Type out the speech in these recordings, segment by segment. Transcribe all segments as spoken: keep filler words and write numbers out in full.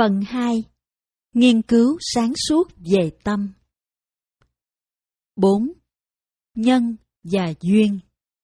Phần hai. Nghiên cứu sáng suốt về tâm. bốn. Nhân và duyên.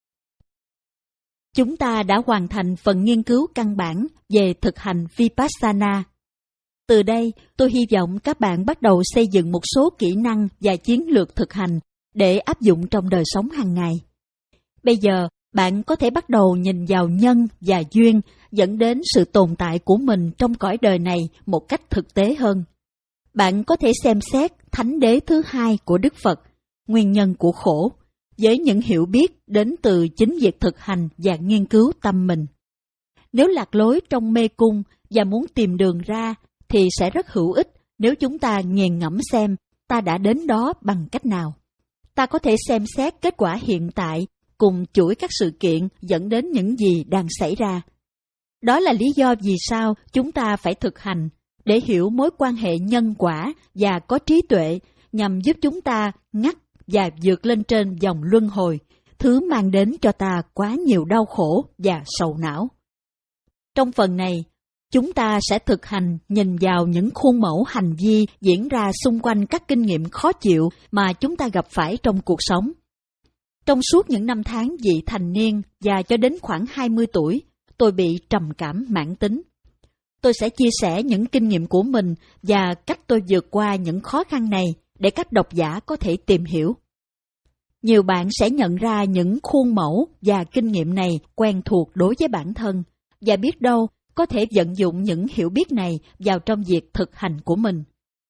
Chúng ta đã hoàn thành phần nghiên cứu căn bản về thực hành Vipassana. Từ đây, tôi hy vọng các bạn bắt đầu xây dựng một số kỹ năng và chiến lược thực hành để áp dụng trong đời sống hàng ngày. Bây giờ, bạn có thể bắt đầu nhìn vào nhân và duyên dẫn đến sự tồn tại của mình trong cõi đời này một cách thực tế hơn. Bạn có thể xem xét thánh đế thứ hai của Đức Phật, nguyên nhân của khổ, với những hiểu biết đến từ chính việc thực hành và nghiên cứu tâm mình. Nếu lạc lối trong mê cung và muốn tìm đường ra, thì sẽ rất hữu ích nếu chúng ta nghiền ngẫm xem ta đã đến đó bằng cách nào. Ta có thể xem xét kết quả hiện tại cùng chuỗi các sự kiện dẫn đến những gì đang xảy ra. Đó là lý do vì sao chúng ta phải thực hành, để hiểu mối quan hệ nhân quả và có trí tuệ nhằm giúp chúng ta ngắt và vượt lên trên dòng luân hồi, thứ mang đến cho ta quá nhiều đau khổ và sầu não. Trong phần này, chúng ta sẽ thực hành nhìn vào những khuôn mẫu hành vi diễn ra xung quanh các kinh nghiệm khó chịu mà chúng ta gặp phải trong cuộc sống. Trong suốt những năm tháng vị thành niên và cho đến khoảng hai mươi tuổi, tôi bị trầm cảm mãn tính. Tôi sẽ chia sẻ những kinh nghiệm của mình và cách tôi vượt qua những khó khăn này để các độc giả có thể tìm hiểu. Nhiều bạn sẽ nhận ra những khuôn mẫu và kinh nghiệm này quen thuộc đối với bản thân và biết đâu có thể vận dụng những hiểu biết này vào trong việc thực hành của mình.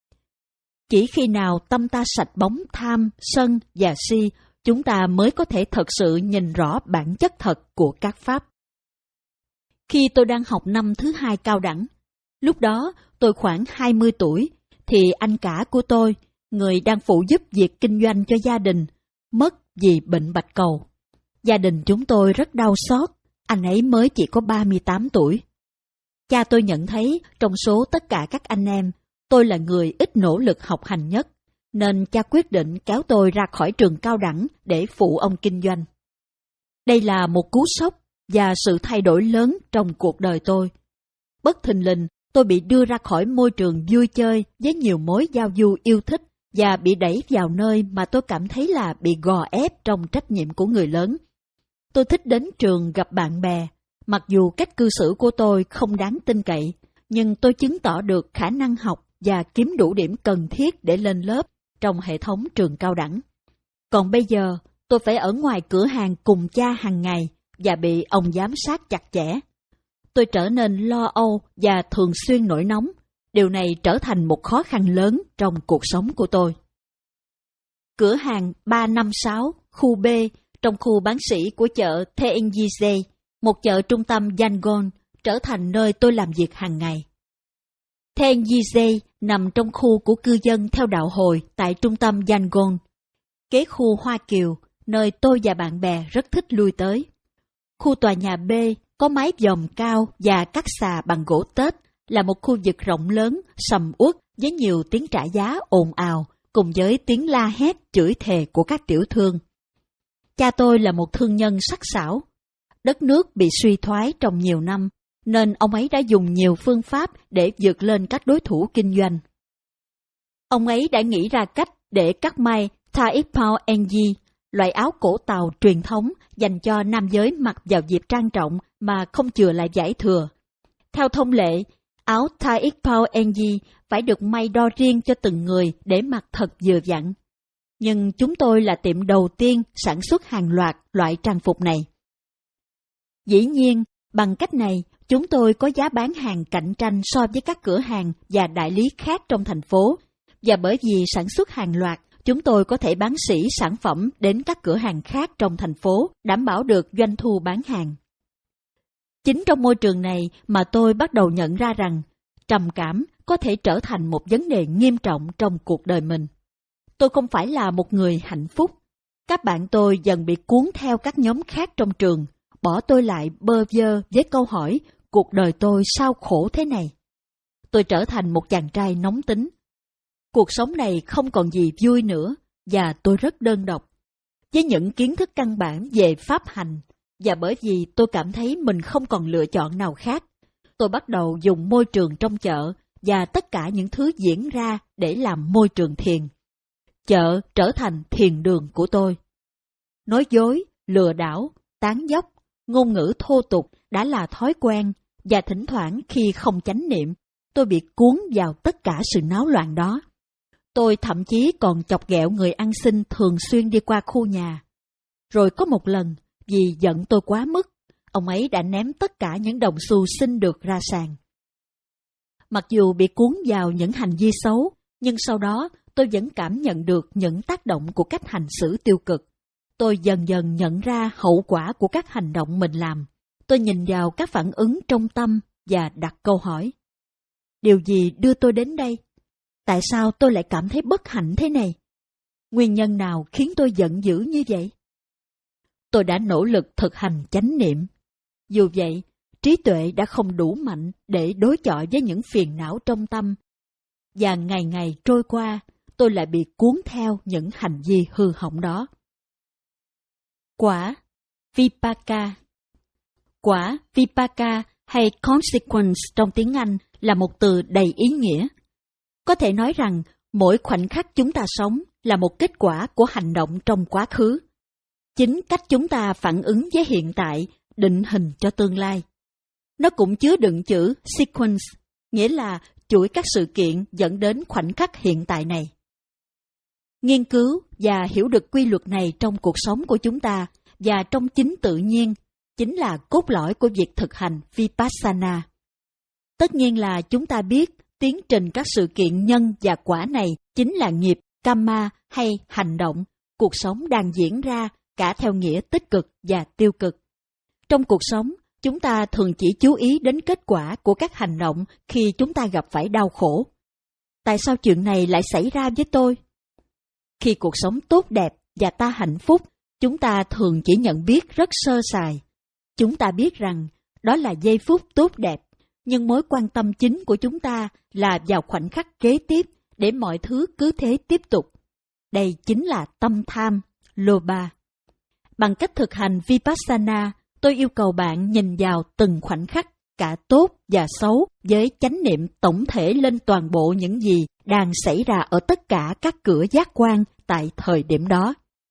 Chỉ khi nào tâm ta sạch bóng tham, sân và si, chúng ta mới có thể thật sự nhìn rõ bản chất thật của các pháp. Khi tôi đang học năm thứ hai cao đẳng, lúc đó tôi khoảng hai mươi tuổi, thì anh cả của tôi, người đang phụ giúp việc kinh doanh cho gia đình, mất vì bệnh bạch cầu. Gia đình chúng tôi rất đau xót, anh ấy mới chỉ có ba mươi tám tuổi. Cha tôi nhận thấy trong số tất cả các anh em, tôi là người ít nỗ lực học hành nhất, nên cha quyết định kéo tôi ra khỏi trường cao đẳng để phụ ông kinh doanh. Đây là một cú sốc và sự thay đổi lớn trong cuộc đời tôi. Bất thình lình, tôi bị đưa ra khỏi môi trường vui chơi với nhiều mối giao du yêu thích và bị đẩy vào nơi mà tôi cảm thấy là bị gò ép trong trách nhiệm của người lớn. Tôi thích đến trường gặp bạn bè, mặc dù cách cư xử của tôi không đáng tin cậy, nhưng tôi chứng tỏ được khả năng học và kiếm đủ điểm cần thiết để lên lớp trong hệ thống trường cao đẳng. Còn bây giờ, tôi phải ở ngoài cửa hàng cùng cha hàng ngày và bị ông giám sát chặt chẽ. Tôi trở nên lo âu và thường xuyên nổi nóng. Điều này trở thành một khó khăn lớn trong cuộc sống của tôi. Cửa hàng ba năm sáu, khu B, trong khu bán sỉ của chợ Taenjise, một chợ trung tâm Yangon, trở thành nơi tôi làm việc hàng ngày. Taenjise nằm trong khu của cư dân theo đạo Hồi tại trung tâm Yangon, kế khu Hoa Kiều, nơi tôi và bạn bè rất thích lui tới. Khu tòa nhà B có mái vòm cao và cắt xà bằng gỗ tết, là một khu vực rộng lớn, sầm uất với nhiều tiếng trả giá ồn ào, cùng với tiếng la hét chửi thề của các tiểu thương. Cha tôi là một thương nhân sắc sảo. Đất nước bị suy thoái trong nhiều năm, nên ông ấy đã dùng nhiều phương pháp để vượt lên các đối thủ kinh doanh. Ông ấy đã nghĩ ra cách để cắt may Taipao Enji, loại áo cổ Tàu truyền thống dành cho nam giới mặc vào dịp trang trọng mà không chừa lại vải thừa. Theo thông lệ, áo Taipao Enji phải được may đo riêng cho từng người để mặc thật vừa vặn. Nhưng chúng tôi là tiệm đầu tiên sản xuất hàng loạt loại trang phục này. Dĩ nhiên, bằng cách này, chúng tôi có giá bán hàng cạnh tranh so với các cửa hàng và đại lý khác trong thành phố, và bởi vì sản xuất hàng loạt, chúng tôi có thể bán sỉ sản phẩm đến các cửa hàng khác trong thành phố, đảm bảo được doanh thu bán hàng. Chính trong môi trường này mà tôi bắt đầu nhận ra rằng trầm cảm có thể trở thành một vấn đề nghiêm trọng trong cuộc đời mình. Tôi không phải là một người hạnh phúc. Các bạn tôi dần bị cuốn theo các nhóm khác trong trường, bỏ tôi lại bơ vơ với câu hỏi cuộc đời tôi sao khổ thế này. Tôi trở thành một chàng trai nóng tính. Cuộc sống này không còn gì vui nữa và tôi rất đơn độc. Với những kiến thức căn bản về pháp hành và bởi vì tôi cảm thấy mình không còn lựa chọn nào khác, tôi bắt đầu dùng môi trường trong chợ và tất cả những thứ diễn ra để làm môi trường thiền. Chợ trở thành thiền đường của tôi. Nói dối, lừa đảo, tán dóc, ngôn ngữ thô tục đã là thói quen, và thỉnh thoảng khi không chánh niệm, tôi bị cuốn vào tất cả sự náo loạn đó. Tôi thậm chí còn chọc ghẹo người ăn xin thường xuyên đi qua khu nhà. Rồi có một lần, vì giận tôi quá mức, ông ấy đã ném tất cả những đồng xu xin được ra sàn. Mặc dù bị cuốn vào những hành vi xấu, nhưng sau đó tôi vẫn cảm nhận được những tác động của cách hành xử tiêu cực. Tôi dần dần nhận ra hậu quả của các hành động mình làm. Tôi nhìn vào các phản ứng trong tâm và đặt câu hỏi. Điều gì đưa tôi đến đây? Tại sao tôi lại cảm thấy bất hạnh thế này? Nguyên nhân nào khiến tôi giận dữ như vậy? Tôi đã nỗ lực thực hành chánh niệm. Dù vậy, trí tuệ đã không đủ mạnh để đối chọi với những phiền não trong tâm. Và ngày ngày trôi qua, tôi lại bị cuốn theo những hành vi hư hỏng đó. Quả Vipaka. Quả Vipaka hay consequence trong tiếng Anh là một từ đầy ý nghĩa. Có thể nói rằng mỗi khoảnh khắc chúng ta sống là một kết quả của hành động trong quá khứ. Chính cách chúng ta phản ứng với hiện tại định hình cho tương lai. Nó cũng chứa đựng chữ sequence, nghĩa là chuỗi các sự kiện dẫn đến khoảnh khắc hiện tại này. Nghiên cứu và hiểu được quy luật này trong cuộc sống của chúng ta và trong chính tự nhiên chính là cốt lõi của việc thực hành Vipassana. Tất nhiên là chúng ta biết tiến trình các sự kiện nhân và quả này chính là nghiệp, karma hay hành động, cuộc sống đang diễn ra cả theo nghĩa tích cực và tiêu cực. Trong cuộc sống, chúng ta thường chỉ chú ý đến kết quả của các hành động khi chúng ta gặp phải đau khổ. Tại sao chuyện này lại xảy ra với tôi? Khi cuộc sống tốt đẹp và ta hạnh phúc, chúng ta thường chỉ nhận biết rất sơ sài. Chúng ta biết rằng đó là giây phút tốt đẹp, nhưng mối quan tâm chính của chúng ta là vào khoảnh khắc kế tiếp để mọi thứ cứ thế tiếp tục. Đây chính là tâm tham, Lobha. Bằng cách thực hành Vipassana, tôi yêu cầu bạn nhìn vào từng khoảnh khắc, cả tốt và xấu, với chánh niệm tổng thể lên toàn bộ những gì đang xảy ra ở tất cả các cửa giác quan tại thời điểm đó.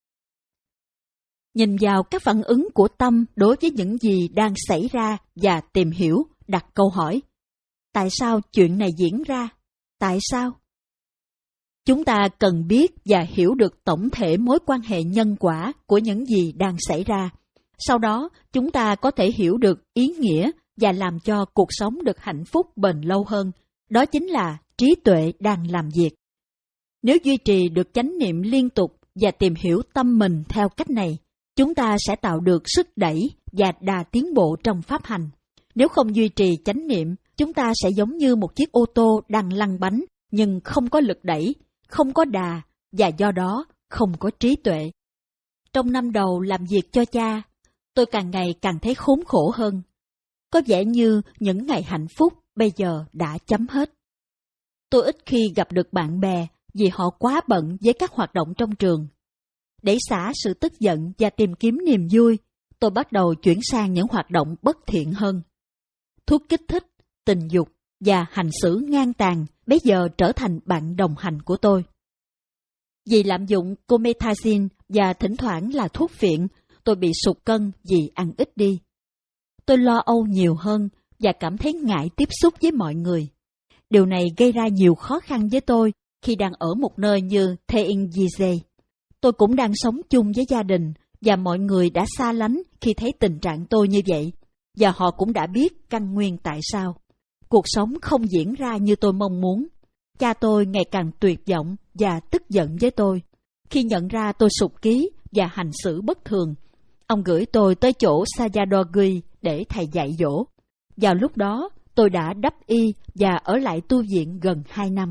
Nhìn vào các phản ứng của tâm đối với những gì đang xảy ra và tìm hiểu, đặt câu hỏi. Tại sao chuyện này diễn ra? Tại sao? Chúng ta cần biết và hiểu được tổng thể mối quan hệ nhân quả của những gì đang xảy ra. Sau đó, chúng ta có thể hiểu được ý nghĩa và làm cho cuộc sống được hạnh phúc bền lâu hơn. Đó chính là trí tuệ đang làm việc. Nếu duy trì được chánh niệm liên tục và tìm hiểu tâm mình theo cách này, chúng ta sẽ tạo được sức đẩy và đà tiến bộ trong pháp hành. Nếu không duy trì chánh niệm, chúng ta sẽ giống như một chiếc ô tô đang lăn bánh nhưng không có lực đẩy, không có đà và do đó không có trí tuệ. Trong năm đầu làm việc cho cha, tôi càng ngày càng thấy khốn khổ hơn. Có vẻ như những ngày hạnh phúc bây giờ đã chấm hết. Tôi ít khi gặp được bạn bè vì họ quá bận với các hoạt động trong trường. Để xả sự tức giận và tìm kiếm niềm vui, tôi bắt đầu chuyển sang những hoạt động bất thiện hơn. Thuốc kích thích, tình dục và hành xử ngang tàn bây giờ trở thành bạn đồng hành của tôi. Vì lạm dụng comethazine và thỉnh thoảng là thuốc phiện, tôi bị sụt cân vì ăn ít đi. Tôi lo âu nhiều hơn và cảm thấy ngại tiếp xúc với mọi người. Điều này gây ra nhiều khó khăn với tôi khi đang ở một nơi như Teingizé. Tôi cũng đang sống chung với gia đình và mọi người đã xa lánh khi thấy tình trạng tôi như vậy, và họ cũng đã biết căn nguyên tại sao. Cuộc sống không diễn ra như tôi mong muốn. Cha tôi ngày càng tuyệt vọng và tức giận với tôi. Khi nhận ra tôi sụt ký và hành xử bất thường, ông gửi tôi tới chỗ Sayadaw để thầy dạy dỗ. Vào lúc đó, tôi đã đắp y và ở lại tu viện gần hai năm.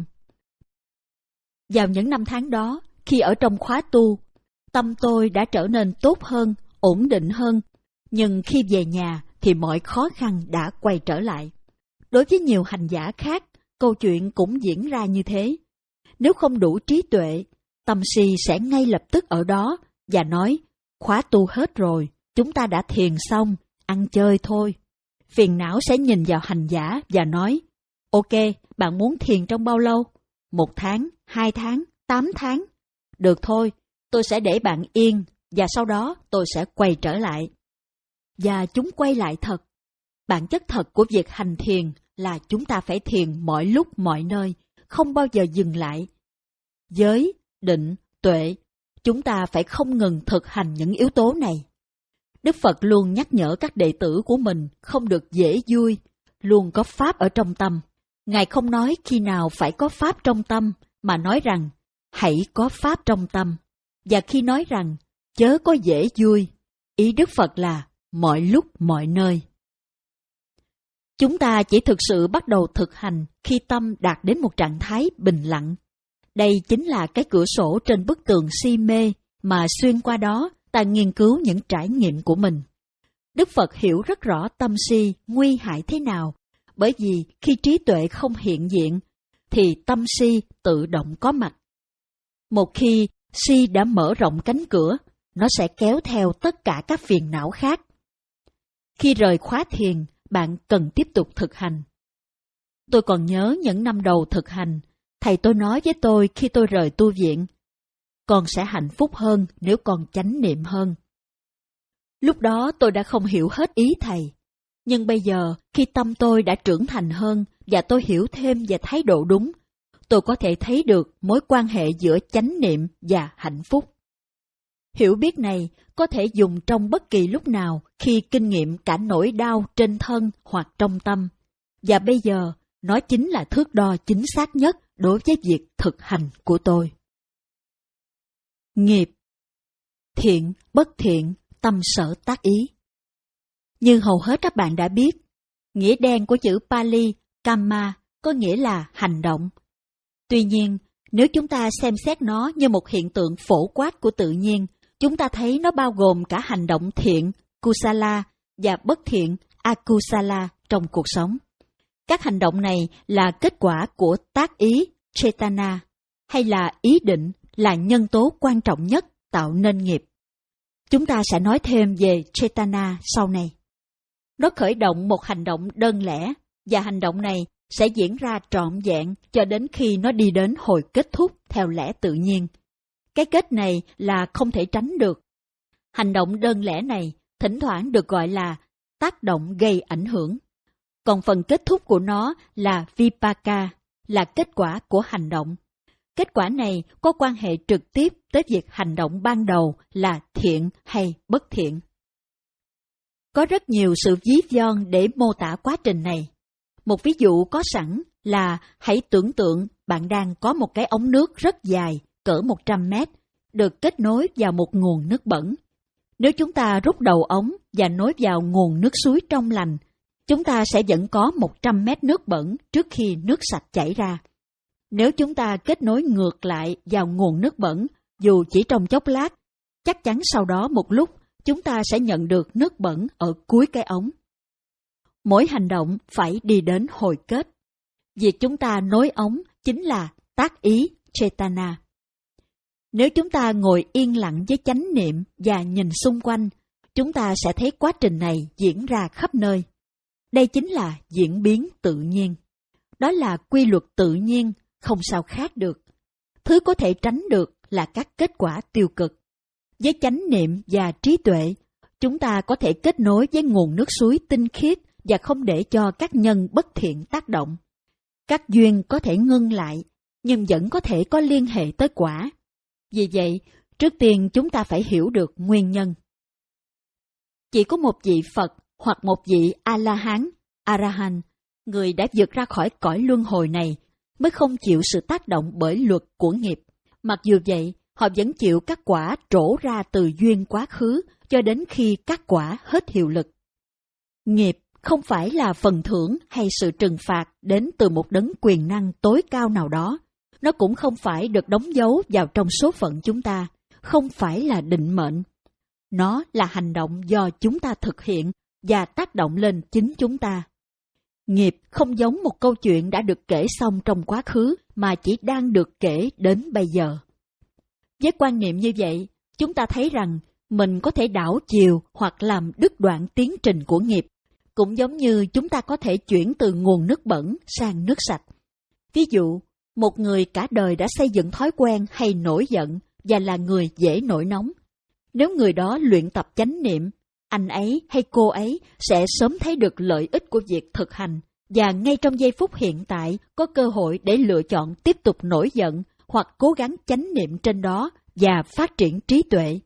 Vào những năm tháng đó, khi ở trong khóa tu, tâm tôi đã trở nên tốt hơn, ổn định hơn. Nhưng khi về nhà thì mọi khó khăn đã quay trở lại. Đối với nhiều hành giả khác, câu chuyện cũng diễn ra như thế. Nếu không đủ trí tuệ, tâm si sẽ ngay lập tức ở đó và nói, khóa tu hết rồi, chúng ta đã thiền xong, ăn chơi thôi. Phiền não sẽ nhìn vào hành giả và nói, Ok, bạn muốn thiền trong bao lâu? Một tháng, hai tháng, tám tháng? Được thôi, tôi sẽ để bạn yên và sau đó tôi sẽ quay trở lại. Và chúng quay lại thật. Bản chất thật của việc hành thiền là chúng ta phải thiền mọi lúc mọi nơi, không bao giờ dừng lại. Giới, định, tuệ, chúng ta phải không ngừng thực hành những yếu tố này. Đức Phật luôn nhắc nhở các đệ tử của mình không được dễ vui, luôn có pháp ở trong tâm. Ngài không nói khi nào phải có pháp trong tâm, mà nói rằng hãy có pháp trong tâm. Và khi nói rằng chớ có dễ vui, ý Đức Phật là mọi lúc mọi nơi. Chúng ta chỉ thực sự bắt đầu thực hành khi tâm đạt đến một trạng thái bình lặng. Đây chính là cái cửa sổ trên bức tường si mê mà xuyên qua đó ta nghiên cứu những trải nghiệm của mình. Đức Phật hiểu rất rõ tâm si nguy hại thế nào, bởi vì khi trí tuệ không hiện diện, thì tâm si tự động có mặt. Một khi si đã mở rộng cánh cửa, nó sẽ kéo theo tất cả các phiền não khác. Khi rời khóa thiền, bạn cần tiếp tục thực hành. Tôi còn nhớ những năm đầu thực hành, thầy tôi nói với tôi khi tôi rời tu viện, con sẽ hạnh phúc hơn nếu con chánh niệm hơn. Lúc đó tôi đã không hiểu hết ý thầy, nhưng bây giờ khi tâm tôi đã trưởng thành hơn và tôi hiểu thêm về thái độ đúng, tôi có thể thấy được mối quan hệ giữa chánh niệm và hạnh phúc. Hiểu biết này có thể dùng trong bất kỳ lúc nào khi kinh nghiệm cả nỗi đau trên thân hoặc trong tâm. Và bây giờ, nó chính là thước đo chính xác nhất đối với việc thực hành của tôi. Nghiệp. Thiện, bất thiện, tâm sở tác ý. Như hầu hết các bạn đã biết, nghĩa đen của chữ Pali, Kamma, có nghĩa là hành động. Tuy nhiên, nếu chúng ta xem xét nó như một hiện tượng phổ quát của tự nhiên, chúng ta thấy nó bao gồm cả hành động thiện, Kusala, và bất thiện, Akusala trong cuộc sống. Các hành động này là kết quả của tác ý, Chetana, hay là ý định là nhân tố quan trọng nhất tạo nên nghiệp. Chúng ta sẽ nói thêm về Chetana sau này. Nó khởi động một hành động đơn lẻ, và hành động này sẽ diễn ra trọn vẹn cho đến khi nó đi đến hồi kết thúc theo lẽ tự nhiên. Cái kết này là không thể tránh được. Hành động đơn lẻ này thỉnh thoảng được gọi là tác động gây ảnh hưởng. Còn phần kết thúc của nó là Vipaka, là kết quả của hành động. Kết quả này có quan hệ trực tiếp tới việc hành động ban đầu là thiện hay bất thiện. Có rất nhiều sự ví von để mô tả quá trình này. Một ví dụ có sẵn là hãy tưởng tượng bạn đang có một cái ống nước rất dài, cỡ một trăm mét, được kết nối vào một nguồn nước bẩn. Nếu chúng ta rút đầu ống và nối vào nguồn nước suối trong lành, chúng ta sẽ vẫn có một trăm mét nước bẩn trước khi nước sạch chảy ra. Nếu chúng ta kết nối ngược lại vào nguồn nước bẩn, dù chỉ trong chốc lát, chắc chắn sau đó một lúc, chúng ta sẽ nhận được nước bẩn ở cuối cái ống. Mỗi hành động phải đi đến hồi kết. Việc chúng ta nối ống chính là tác ý, Chetana. Nếu chúng ta ngồi yên lặng với chánh niệm và nhìn xung quanh, chúng ta sẽ thấy quá trình này diễn ra khắp nơi. Đây chính là diễn biến tự nhiên. Đó là quy luật tự nhiên, không sao khác được. Thứ có thể tránh được là các kết quả tiêu cực. Với chánh niệm và trí tuệ, chúng ta có thể kết nối với nguồn nước suối tinh khiết và không để cho các nhân bất thiện tác động. Các duyên có thể ngưng lại, nhưng vẫn có thể có liên hệ tới quả. Vì vậy, trước tiên chúng ta phải hiểu được nguyên nhân. Chỉ có một vị Phật hoặc một vị A-la-hán, A-ra-hán, người đã vượt ra khỏi cõi luân hồi này, mới không chịu sự tác động bởi luật của nghiệp. Mặc dù vậy, họ vẫn chịu các quả trổ ra từ duyên quá khứ cho đến khi các quả hết hiệu lực. Nghiệp không phải là phần thưởng hay sự trừng phạt đến từ một đấng quyền năng tối cao nào đó. Nó cũng không phải được đóng dấu vào trong số phận chúng ta, không phải là định mệnh. Nó là hành động do chúng ta thực hiện và tác động lên chính chúng ta. Nghiệp không giống một câu chuyện đã được kể xong trong quá khứ mà chỉ đang được kể đến bây giờ. Với quan niệm như vậy, chúng ta thấy rằng mình có thể đảo chiều hoặc làm đứt đoạn tiến trình của nghiệp cũng giống như chúng ta có thể chuyển từ nguồn nước bẩn sang nước sạch. Ví dụ, một người cả đời đã xây dựng thói quen hay nổi giận và là người dễ nổi nóng. Nếu người đó luyện tập chánh niệm, anh ấy hay cô ấy sẽ sớm thấy được lợi ích của việc thực hành và ngay trong giây phút hiện tại có cơ hội để lựa chọn tiếp tục nổi giận hoặc cố gắng chánh niệm trên đó và phát triển trí tuệ.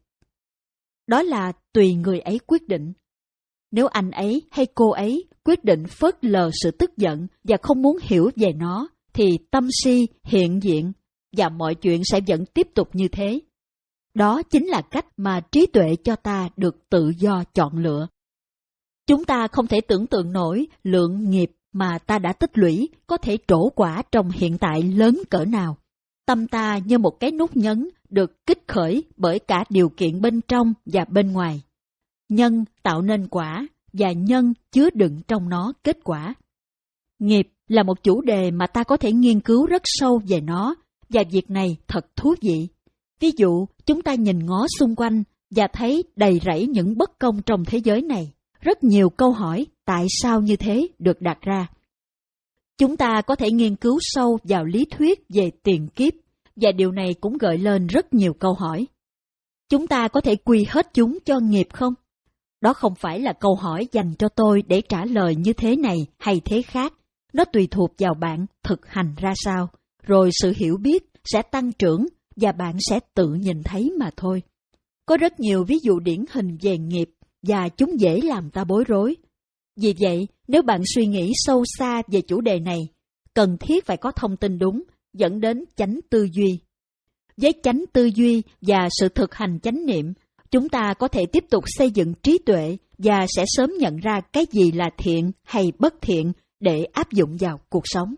Đó là tùy người ấy quyết định. Nếu anh ấy hay cô ấy quyết định phớt lờ sự tức giận và không muốn hiểu về nó, thì tâm si hiện diện và mọi chuyện sẽ vẫn tiếp tục như thế. Đó chính là cách mà trí tuệ cho ta được tự do chọn lựa. Chúng ta không thể tưởng tượng nổi lượng nghiệp mà ta đã tích lũy có thể trổ quả trong hiện tại lớn cỡ nào. Tâm ta như một cái nút nhấn được kích khởi bởi cả điều kiện bên trong và bên ngoài. Nhân tạo nên quả và nhân chứa đựng trong nó kết quả. Nghiệp là một chủ đề mà ta có thể nghiên cứu rất sâu về nó và việc này thật thú vị. Ví dụ, chúng ta nhìn ngó xung quanh và thấy đầy rẫy những bất công trong thế giới này. Rất nhiều câu hỏi tại sao như thế được đặt ra. Chúng ta có thể nghiên cứu sâu vào lý thuyết về tiền kiếp và điều này cũng gợi lên rất nhiều câu hỏi. Chúng ta có thể quy hết chúng cho nghiệp không? Đó không phải là câu hỏi dành cho tôi để trả lời như thế này hay thế khác. Nó tùy thuộc vào bạn thực hành ra sao, rồi sự hiểu biết sẽ tăng trưởng và bạn sẽ tự nhìn thấy mà thôi. Có rất nhiều ví dụ điển hình về nghiệp và chúng dễ làm ta bối rối. Vì vậy, nếu bạn suy nghĩ sâu xa về chủ đề này, cần thiết phải có thông tin đúng, dẫn đến chánh tư duy. Với chánh tư duy và sự thực hành chánh niệm, chúng ta có thể tiếp tục xây dựng trí tuệ và sẽ sớm nhận ra cái gì là thiện hay bất thiện để áp dụng vào cuộc sống.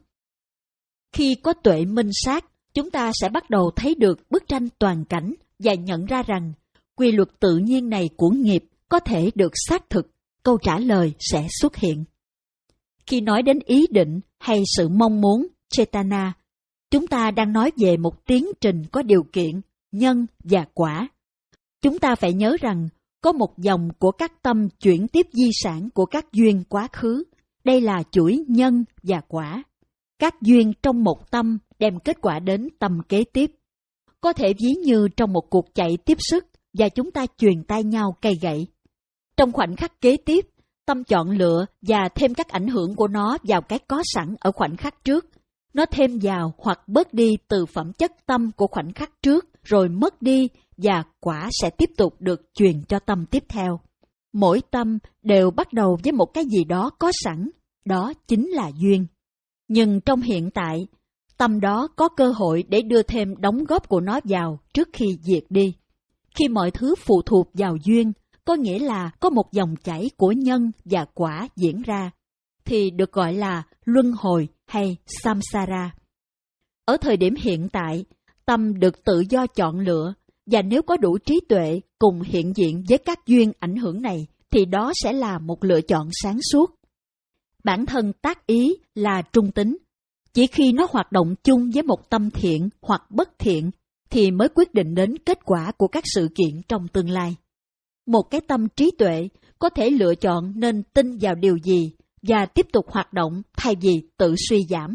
Khi có tuệ minh sát, chúng ta sẽ bắt đầu thấy được bức tranh toàn cảnh và nhận ra rằng quy luật tự nhiên này của nghiệp có thể được xác thực, câu trả lời sẽ xuất hiện. Khi nói đến ý định hay sự mong muốn, chetana, chúng ta đang nói về một tiến trình có điều kiện, nhân và quả. Chúng ta phải nhớ rằng có một dòng của các tâm chuyển tiếp di sản của các duyên quá khứ. Đây là chuỗi nhân và quả. Các duyên trong một tâm đem kết quả đến tâm kế tiếp. Có thể ví như trong một cuộc chạy tiếp sức và chúng ta truyền tay nhau cây gậy. Trong khoảnh khắc kế tiếp, tâm chọn lựa và thêm các ảnh hưởng của nó vào cái có sẵn ở khoảnh khắc trước. Nó thêm vào hoặc bớt đi từ phẩm chất tâm của khoảnh khắc trước, rồi mất đi và quả sẽ tiếp tục được truyền cho tâm tiếp theo. Mỗi tâm đều bắt đầu với một cái gì đó có sẵn, đó chính là duyên. Nhưng trong hiện tại, tâm đó có cơ hội để đưa thêm đóng góp của nó vào trước khi diệt đi. Khi mọi thứ phụ thuộc vào duyên, có nghĩa là có một dòng chảy của nhân và quả diễn ra, thì được gọi là luân hồi hay samsara. Ở thời điểm hiện tại, tâm được tự do chọn lựa, và nếu có đủ trí tuệ cùng hiện diện với các duyên ảnh hưởng này, thì đó sẽ là một lựa chọn sáng suốt. Bản thân tác ý là trung tính. Chỉ khi nó hoạt động chung với một tâm thiện hoặc bất thiện, thì mới quyết định đến kết quả của các sự kiện trong tương lai. Một cái tâm trí tuệ có thể lựa chọn nên tin vào điều gì và tiếp tục hoạt động thay vì tự suy giảm.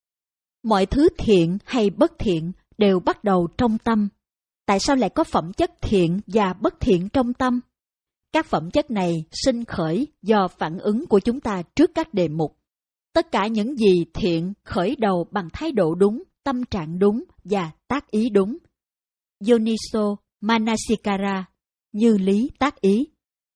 Mọi thứ thiện hay bất thiện đều bắt đầu trong tâm. Tại sao lại có phẩm chất thiện và bất thiện trong tâm? Các phẩm chất này sinh khởi do phản ứng của chúng ta trước các đề mục. Tất cả những gì thiện khởi đầu bằng thái độ đúng, tâm trạng đúng và tác ý đúng. Yoniso Manasikara, như lý tác ý.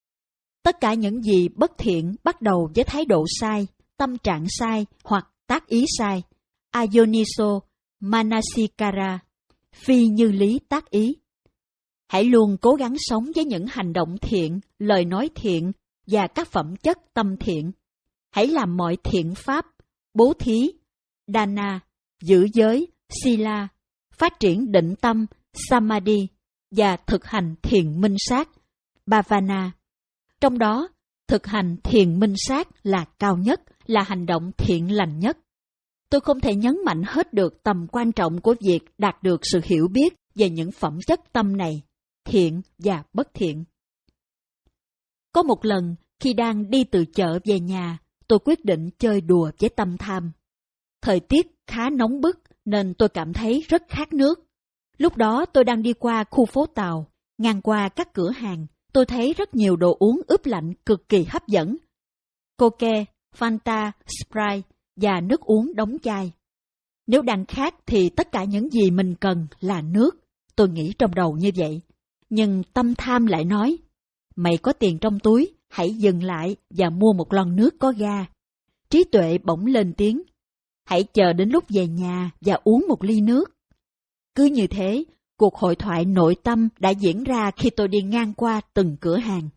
Tất cả những gì bất thiện bắt đầu với thái độ sai, tâm trạng sai hoặc tác ý sai. Ayoniso Manasikara, phi như lý tác ý. Hãy luôn cố gắng sống với những hành động thiện, lời nói thiện và các phẩm chất tâm thiện. Hãy làm mọi thiện pháp, bố thí, dana, giữ giới, sila, phát triển định tâm, samadhi và thực hành thiền minh sát, bhavana. Trong đó, thực hành thiền minh sát là cao nhất, là hành động thiện lành nhất. Tôi không thể nhấn mạnh hết được tầm quan trọng của việc đạt được sự hiểu biết về những phẩm chất tâm này, thiện và bất thiện. Có một lần, khi Khi đang đi từ chợ về nhà, tôi quyết định chơi đùa với tâm tham. Thời tiết khá nóng bức nên tôi cảm thấy rất khát nước. Lúc đó tôi đang đi qua khu phố Tàu, ngang qua các cửa hàng, tôi thấy rất nhiều đồ uống ướp lạnh cực kỳ hấp dẫn. Coke, Fanta, Sprite và nước uống đóng chai. Nếu đang khát thì tất cả những gì mình cần là nước, tôi nghĩ trong đầu như vậy. Nhưng tâm tham lại nói, mày có tiền trong túi, hãy dừng lại và mua một lon nước có ga. Trí tuệ bỗng lên tiếng, hãy chờ đến lúc về nhà và uống một ly nước. Cứ như thế, cuộc hội thoại nội tâm đã diễn ra khi tôi đi ngang qua từng cửa hàng.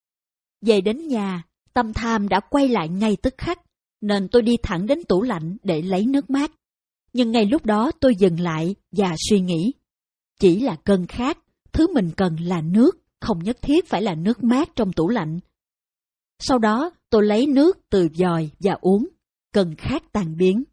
Về đến nhà, tâm tham đã quay lại ngay tức khắc, nên tôi đi thẳng đến tủ lạnh để lấy nước mát. Nhưng ngay lúc đó tôi dừng lại và suy nghĩ. Chỉ là cơn khát, thứ mình cần là nước, không nhất thiết phải là nước mát trong tủ lạnh. Sau đó tôi lấy nước từ vòi và uống, cơn khát tan biến.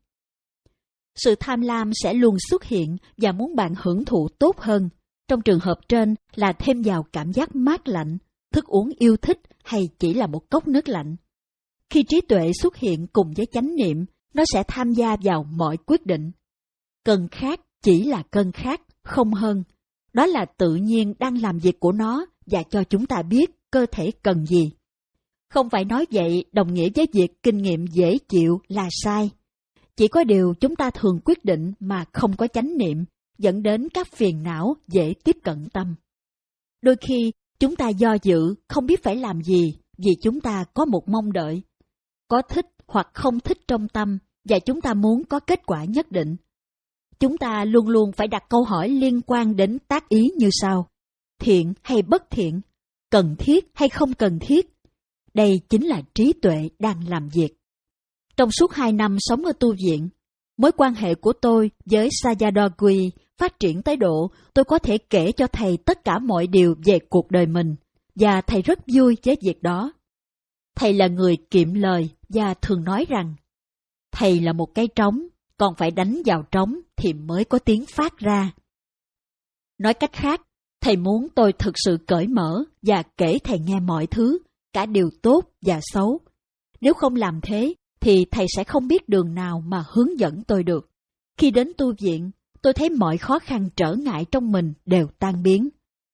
Sự tham lam sẽ luôn xuất hiện và muốn bạn hưởng thụ tốt hơn. Trong trường hợp trên là thêm vào cảm giác mát lạnh, thức uống yêu thích hay chỉ là một cốc nước lạnh. Khi trí tuệ xuất hiện cùng với chánh niệm, nó sẽ tham gia vào mọi quyết định. Cơn khát chỉ là cơn khát, không hơn. Đó là tự nhiên đang làm việc của nó và cho chúng ta biết cơ thể cần gì. Không phải nói vậy đồng nghĩa với việc kinh nghiệm dễ chịu là sai. Chỉ có điều chúng ta thường quyết định mà không có chánh niệm, dẫn đến các phiền não dễ tiếp cận tâm. Đôi khi chúng ta do dự, không biết phải làm gì vì chúng ta có một mong đợi. Có thích hoặc không thích trong tâm và chúng ta muốn có kết quả nhất định. Chúng ta luôn luôn phải đặt câu hỏi liên quan đến tác ý như sau. Thiện hay bất thiện? Cần thiết hay không cần thiết? Đây chính là trí tuệ đang làm việc. Trong suốt hai năm sống ở tu viện, mối quan hệ của tôi với Sayadaw phát triển tới độ tôi có thể kể cho thầy tất cả mọi điều về cuộc đời mình, và thầy rất vui với việc đó. Thầy là người kiệm lời và thường nói rằng, thầy là một cái trống, còn phải đánh vào trống thì mới có tiếng phát ra. Nói cách khác, thầy muốn tôi thực sự cởi mở và kể thầy nghe mọi thứ, cả điều tốt và xấu. Nếu không làm thế, thì thầy sẽ không biết đường nào mà hướng dẫn tôi được. Khi đến tu viện, tôi thấy mọi khó khăn trở ngại trong mình đều tan biến.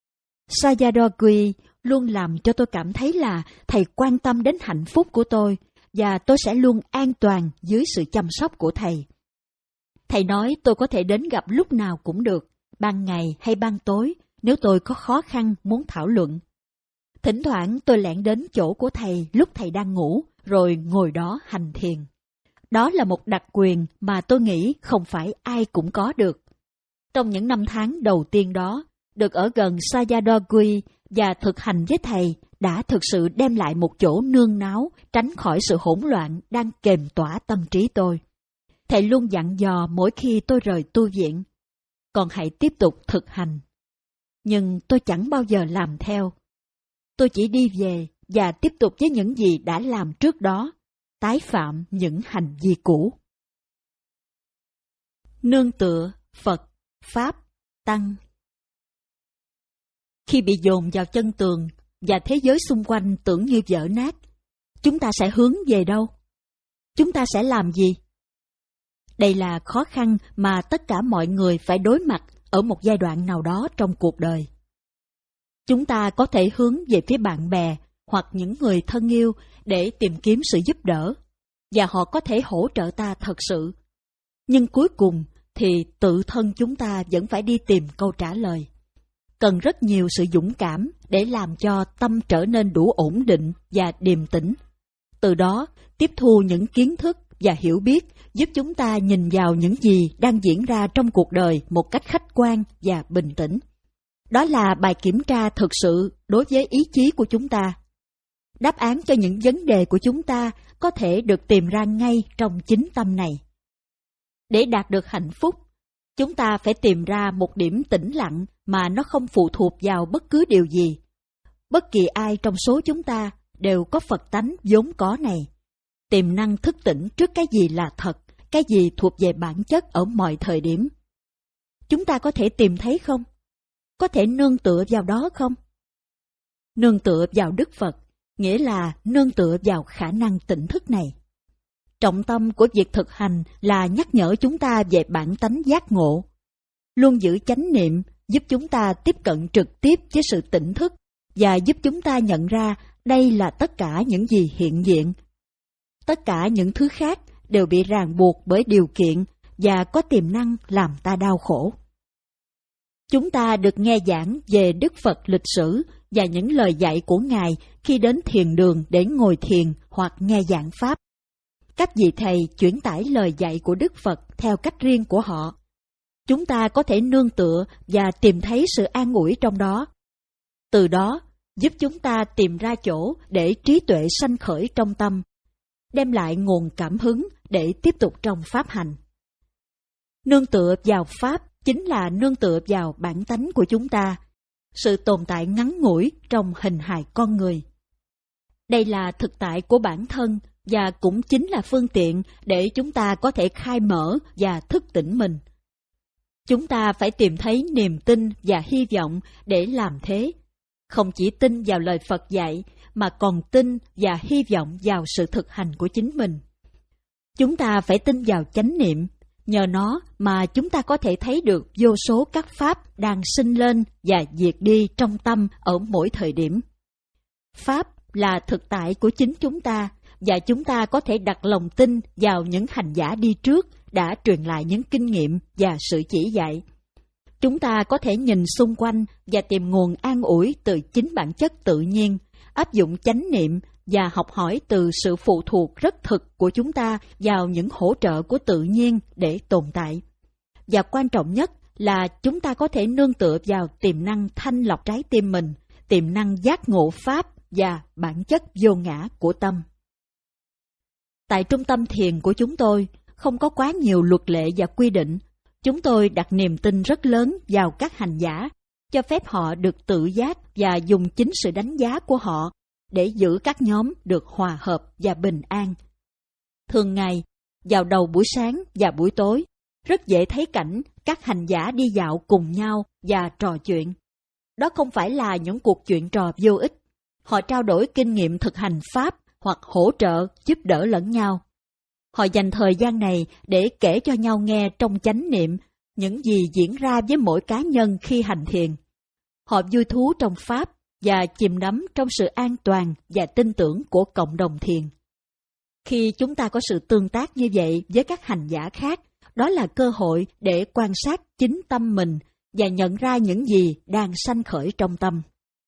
Sayadaw luôn làm cho tôi cảm thấy là thầy quan tâm đến hạnh phúc của tôi, và tôi sẽ luôn an toàn dưới sự chăm sóc của thầy. Thầy nói tôi có thể đến gặp lúc nào cũng được, ban ngày hay ban tối, nếu tôi có khó khăn muốn thảo luận. Thỉnh thoảng tôi lẻn đến chỗ của thầy lúc thầy đang ngủ, rồi ngồi đó hành thiền. Đó là một đặc quyền mà tôi nghĩ không phải ai cũng có được. Trong những năm tháng đầu tiên đó, được ở gần Sayadaw và thực hành với thầy đã thực sự đem lại một chỗ nương náu, tránh khỏi sự hỗn loạn đang kềm tỏa tâm trí tôi. Thầy luôn dặn dò mỗi khi tôi rời tu viện, còn hãy tiếp tục thực hành. Nhưng tôi chẳng bao giờ làm theo. Tôi chỉ đi về và tiếp tục với những gì đã làm trước đó, tái phạm những hành vi cũ. Nương tựa Phật, Pháp, Tăng. Khi bị dồn vào chân tường và thế giới xung quanh tưởng như vỡ nát, chúng ta sẽ hướng về đâu? Chúng ta sẽ làm gì? Đây là khó khăn mà tất cả mọi người phải đối mặt ở một giai đoạn nào đó trong cuộc đời. Chúng ta có thể hướng về phía bạn bè hoặc những người thân yêu để tìm kiếm sự giúp đỡ, và họ có thể hỗ trợ ta thật sự. Nhưng cuối cùng thì tự thân chúng ta vẫn phải đi tìm câu trả lời. Cần rất nhiều sự dũng cảm để làm cho tâm trở nên đủ ổn định và điềm tĩnh. Từ đó, tiếp thu những kiến thức và hiểu biết giúp chúng ta nhìn vào những gì đang diễn ra trong cuộc đời một cách khách quan và bình tĩnh. Đó là bài kiểm tra thực sự đối với ý chí của chúng ta. Đáp án cho những vấn đề của chúng ta có thể được tìm ra ngay trong chính tâm này. Để đạt được hạnh phúc, chúng ta phải tìm ra một điểm tĩnh lặng mà nó không phụ thuộc vào bất cứ điều gì. Bất kỳ ai trong số chúng ta đều có Phật tánh vốn có này. Tiềm năng thức tỉnh trước cái gì là thật, cái gì thuộc về bản chất ở mọi thời điểm. Chúng ta có thể tìm thấy không? Có thể nương tựa vào đó không? Nương tựa vào Đức Phật, nghĩa là nương tựa vào khả năng tỉnh thức này. Trọng tâm của việc thực hành là nhắc nhở chúng ta về bản tánh giác ngộ. Luôn giữ chánh niệm giúp chúng ta tiếp cận trực tiếp với sự tỉnh thức và giúp chúng ta nhận ra đây là tất cả những gì hiện diện. Tất cả những thứ khác đều bị ràng buộc bởi điều kiện và có tiềm năng làm ta đau khổ. Chúng ta được nghe giảng về Đức Phật lịch sử và những lời dạy của Ngài khi đến thiền đường để ngồi thiền hoặc nghe giảng Pháp. Các vị thầy chuyển tải lời dạy của Đức Phật theo cách riêng của họ. Chúng ta có thể nương tựa và tìm thấy sự an ủi trong đó. Từ đó, giúp chúng ta tìm ra chỗ để trí tuệ sanh khởi trong tâm, đem lại nguồn cảm hứng để tiếp tục trong Pháp hành. Nương tựa vào Pháp chính là nương tựa vào bản tánh của chúng ta, sự tồn tại ngắn ngủi trong hình hài con người. Đây là thực tại của bản thân và cũng chính là phương tiện để chúng ta có thể khai mở và thức tỉnh mình. Chúng ta phải tìm thấy niềm tin và hy vọng để làm thế. Không chỉ tin vào lời Phật dạy, mà còn tin và hy vọng vào sự thực hành của chính mình. Chúng ta phải tin vào chánh niệm, nhờ nó mà chúng ta có thể thấy được vô số các pháp đang sinh lên và diệt đi trong tâm ở mỗi thời điểm. Pháp là thực tại của chính chúng ta, và chúng ta có thể đặt lòng tin vào những hành giả đi trước đã truyền lại những kinh nghiệm và sự chỉ dạy. Chúng ta có thể nhìn xung quanh và tìm nguồn an ủi từ chính bản chất tự nhiên, áp dụng chánh niệm và học hỏi từ sự phụ thuộc rất thực của chúng ta vào những hỗ trợ của tự nhiên để tồn tại. Và quan trọng nhất là chúng ta có thể nương tựa vào tiềm năng thanh lọc trái tim mình, tiềm năng giác ngộ Pháp và bản chất vô ngã của tâm. Tại trung tâm thiền của chúng tôi, không có quá nhiều luật lệ và quy định. Chúng tôi đặt niềm tin rất lớn vào các hành giả, cho phép họ được tự giác và dùng chính sự đánh giá của họ để giữ các nhóm được hòa hợp và bình an. Thường ngày, vào đầu buổi sáng và buổi tối, rất dễ thấy cảnh các hành giả đi dạo cùng nhau và trò chuyện. Đó không phải là những cuộc chuyện trò vô ích. Họ trao đổi kinh nghiệm thực hành Pháp hoặc hỗ trợ giúp đỡ lẫn nhau. Họ dành thời gian này để kể cho nhau nghe trong chánh niệm những gì diễn ra với mỗi cá nhân khi hành thiền. Họ vui thú trong Pháp và chìm đắm trong sự an toàn và tin tưởng của cộng đồng thiền. Khi chúng ta có sự tương tác như vậy với các hành giả khác, đó là cơ hội để quan sát chính tâm mình và nhận ra những gì đang sanh khởi trong tâm.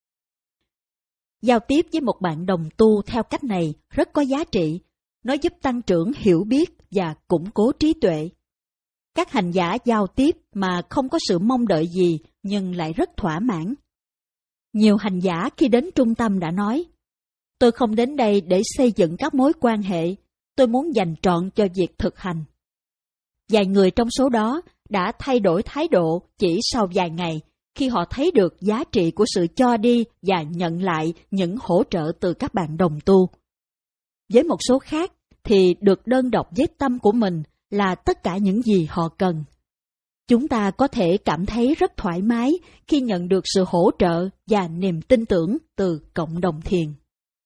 Giao tiếp với một bạn đồng tu theo cách này rất có giá trị. Nó giúp tăng trưởng hiểu biết và củng cố trí tuệ. Các hành giả giao tiếp mà không có sự mong đợi gì nhưng lại rất thỏa mãn. Nhiều hành giả khi đến trung tâm đã nói, tôi không đến đây để xây dựng các mối quan hệ, tôi muốn dành trọn cho việc thực hành. Vài người trong số đó đã thay đổi thái độ chỉ sau vài ngày khi họ thấy được giá trị của sự cho đi và nhận lại những hỗ trợ từ các bạn đồng tu. Với một số khác thì được đơn độc với tâm của mình là tất cả những gì họ cần. Chúng ta có thể cảm thấy rất thoải mái khi nhận được sự hỗ trợ và niềm tin tưởng từ cộng đồng thiền.